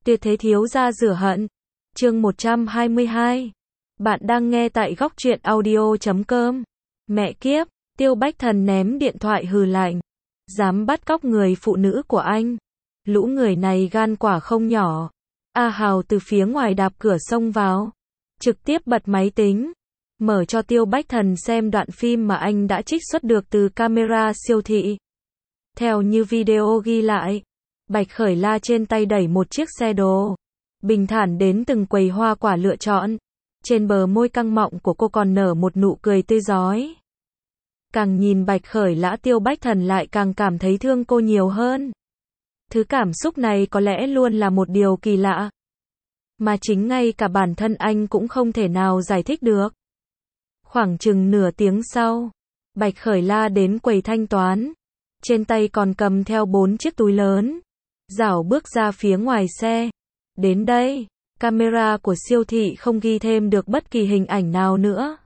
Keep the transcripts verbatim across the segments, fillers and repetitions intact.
Tuyệt thế thiếu gia rửa hận. Chương một trăm hai mươi hai. Bạn đang nghe tại góc truyện audio chấm com. Mẹ kiếp, Tiêu Bách Thần ném điện thoại hừ lạnh. Dám bắt cóc người phụ nữ của anh. Lũ người này gan quả không nhỏ. A Hào từ phía ngoài đạp cửa xông vào. Trực tiếp bật máy tính. Mở cho Tiêu Bách Thần xem đoạn phim mà anh đã trích xuất được từ camera siêu thị. Theo như video ghi lại, Bạch Khởi La trên tay đẩy một chiếc xe đồ. Bình thản đến từng quầy hoa quả lựa chọn. Trên bờ môi căng mọng của cô còn nở một nụ cười tươi rói. Càng nhìn Bạch Khởi Lã, Tiêu Bách Thần lại càng cảm thấy thương cô nhiều hơn. Thứ cảm xúc này có lẽ luôn là một điều kỳ lạ. Mà chính ngay cả bản thân anh cũng không thể nào giải thích được. Khoảng chừng nửa tiếng sau, Bạch Khởi La đến quầy thanh toán. Trên tay còn cầm theo bốn chiếc túi lớn. Dảo bước ra phía ngoài xe. Đến đây, camera của siêu thị không ghi thêm được bất kỳ hình ảnh nào nữa.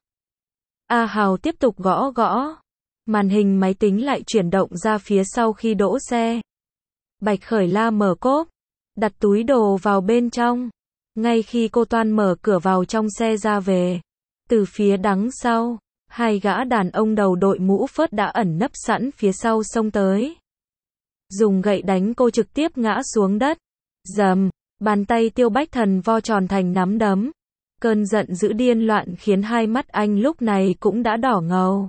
A Hào tiếp tục gõ gõ. Màn hình máy tính lại chuyển động ra phía sau khi đỗ xe. Bạch Khởi La mở cốp, đặt túi đồ vào bên trong. Ngay khi cô toan mở cửa vào trong xe ra về, từ phía đằng sau, hai gã đàn ông đầu đội mũ phớt đã ẩn nấp sẵn phía sau xông tới. Dùng gậy đánh cô trực tiếp ngã xuống đất. Dầm, bàn tay Tiêu Bách Thần vo tròn thành nắm đấm. Cơn giận dữ điên loạn khiến hai mắt anh lúc này cũng đã đỏ ngầu.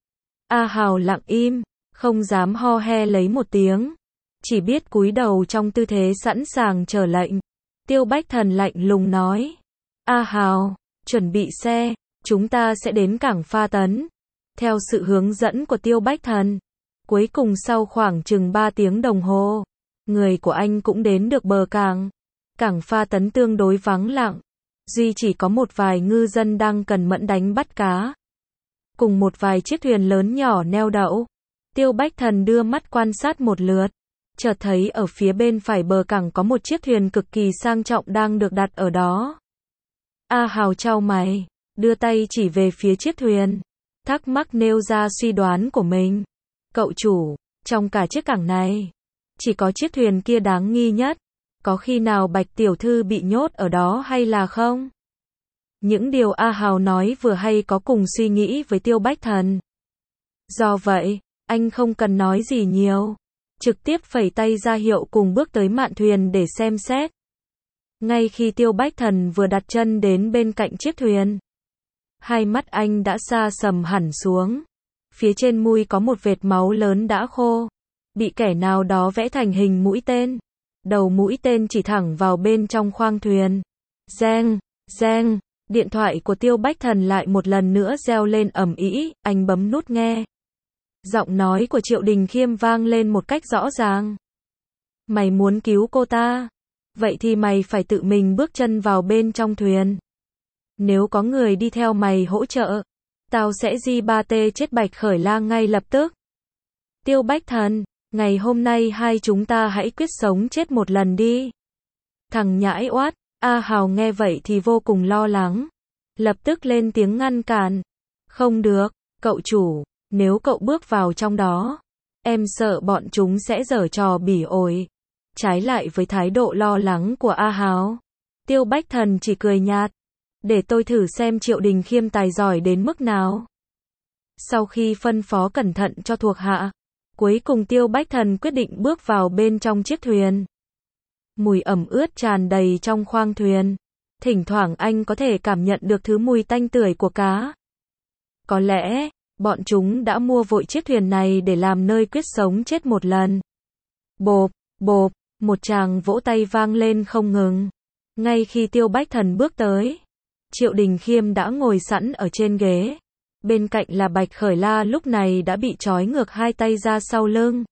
A Hào lặng im, không dám ho he lấy một tiếng. Chỉ biết cúi đầu trong tư thế sẵn sàng chờ lệnh. Tiêu Bách Thần lạnh lùng nói. A Hào, chuẩn bị xe, chúng ta sẽ đến cảng Pha Tấn. Theo sự hướng dẫn của Tiêu Bách Thần, cuối cùng sau khoảng chừng ba tiếng đồng hồ, người của anh cũng đến được bờ cảng. Cảng Pha Tấn tương đối vắng lặng, duy chỉ có một vài ngư dân đang cần mẫn đánh bắt cá. Cùng một vài chiếc thuyền lớn nhỏ neo đậu. Tiêu Bách Thần đưa mắt quan sát một lượt, chợt thấy ở phía bên phải bờ cảng có một chiếc thuyền cực kỳ sang trọng đang được đặt ở đó. A Hào chau mày, đưa tay chỉ về phía chiếc thuyền, thắc mắc nêu ra suy đoán của mình. Cậu chủ, trong cả chiếc cảng này, chỉ có chiếc thuyền kia đáng nghi nhất. Có khi nào Bạch tiểu thư bị nhốt ở đó hay là không? Những điều A Hào nói vừa hay có cùng suy nghĩ với Tiêu Bách Thần. Do vậy, anh không cần nói gì nhiều, trực tiếp phẩy tay ra hiệu cùng bước tới mạn thuyền để xem xét. Ngay khi Tiêu Bách Thần vừa đặt chân đến bên cạnh chiếc thuyền, hai mắt anh đã xa sầm hẳn xuống. Phía trên mui có một vệt máu lớn đã khô, bị kẻ nào đó vẽ thành hình mũi tên. Đầu mũi tên chỉ thẳng vào bên trong khoang thuyền. Reng, reng, điện thoại của Tiêu Bách Thần lại một lần nữa reo lên ầm ĩ, anh bấm nút nghe. Giọng nói của Triệu Đình Khiêm vang lên một cách rõ ràng. Mày muốn cứu cô ta? Vậy thì mày phải tự mình bước chân vào bên trong thuyền. Nếu có người đi theo mày hỗ trợ, tao sẽ di ba tê chết Bạch Khởi La ngay lập tức. Tiêu Bách Thần, ngày hôm nay hai chúng ta hãy quyết sống chết một lần đi. Thằng nhãi oát. A Hào nghe vậy thì vô cùng lo lắng. Lập tức lên tiếng ngăn cản. Không được, cậu chủ, nếu cậu bước vào trong đó, em sợ bọn chúng sẽ giở trò bỉ ổi. Trái lại với thái độ lo lắng của A Hào, Tiêu Bách Thần chỉ cười nhạt. Để tôi thử xem Triệu Đình Khiêm tài giỏi đến mức nào. Sau khi phân phó cẩn thận cho thuộc hạ, cuối cùng Tiêu Bách Thần quyết định bước vào bên trong chiếc thuyền. Mùi ẩm ướt tràn đầy trong khoang thuyền. Thỉnh thoảng anh có thể cảm nhận được thứ mùi tanh tưởi của cá. Có lẽ, bọn chúng đã mua vội chiếc thuyền này để làm nơi quyết sống chết một lần. Bộp, bộp, một tràng vỗ tay vang lên không ngừng. Ngay khi Tiêu Bách Thần bước tới, Triệu Đình Khiêm đã ngồi sẵn ở trên ghế. Bên cạnh là Bạch Khởi La lúc này đã bị trói ngược hai tay ra sau lưng.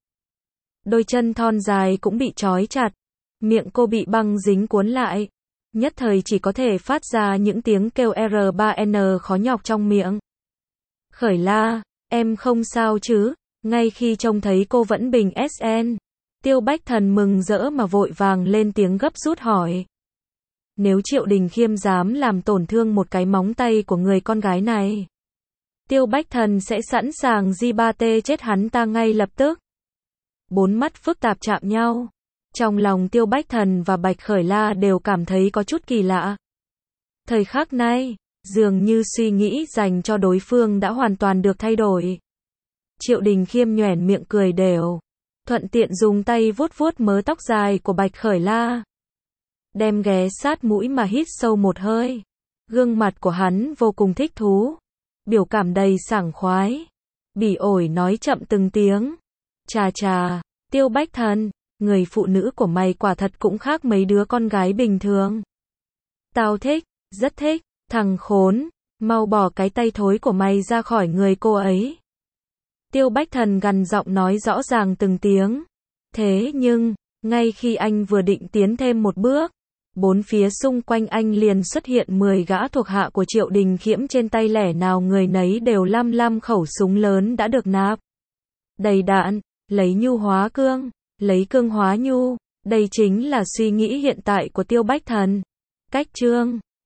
Đôi chân thon dài cũng bị trói chặt. Miệng cô bị băng dính cuốn lại. Nhất thời chỉ có thể phát ra những tiếng kêu R ba N khó nhọc trong miệng. Khởi La, em không sao chứ? Ngay khi trông thấy cô vẫn bình ét en, Tiêu Bách Thần mừng rỡ mà vội vàng lên tiếng gấp rút hỏi. Nếu Triệu Đình Khiêm dám làm tổn thương một cái móng tay của người con gái này, Tiêu Bách Thần sẽ sẵn sàng di ba tê chết hắn ta ngay lập tức. Bốn mắt phức tạp chạm nhau. Trong lòng Tiêu Bách Thần và Bạch Khởi La đều cảm thấy có chút kỳ lạ. Thời khắc này, dường như suy nghĩ dành cho đối phương đã hoàn toàn được thay đổi. Triệu Đình Khiêm nhoẻn miệng cười đều, thuận tiện dùng tay vuốt vuốt mớ tóc dài của Bạch Khởi La. Đem ghé sát mũi mà hít sâu một hơi. Gương mặt của hắn vô cùng thích thú, biểu cảm đầy sảng khoái. Bỉ ổi nói chậm từng tiếng. Chà chà, Tiêu Bách Thần, người phụ nữ của mày quả thật cũng khác mấy đứa con gái bình thường. Tao thích, rất thích, thằng khốn, mau bỏ cái tay thối của mày ra khỏi người cô ấy. Tiêu Bách Thần gằn giọng nói rõ ràng từng tiếng. Thế nhưng, ngay khi anh vừa định tiến thêm một bước, bốn phía xung quanh anh liền xuất hiện mười gã thuộc hạ của Triệu Đình Khiêm, trên tay lẻ nào người nấy đều lăm lăm khẩu súng lớn đã được nạp đầy đạn, lấy nhu hóa cương, lấy cương hóa nhu. Đây chính là suy nghĩ hiện tại của Tiêu Bách Thần. Cách chương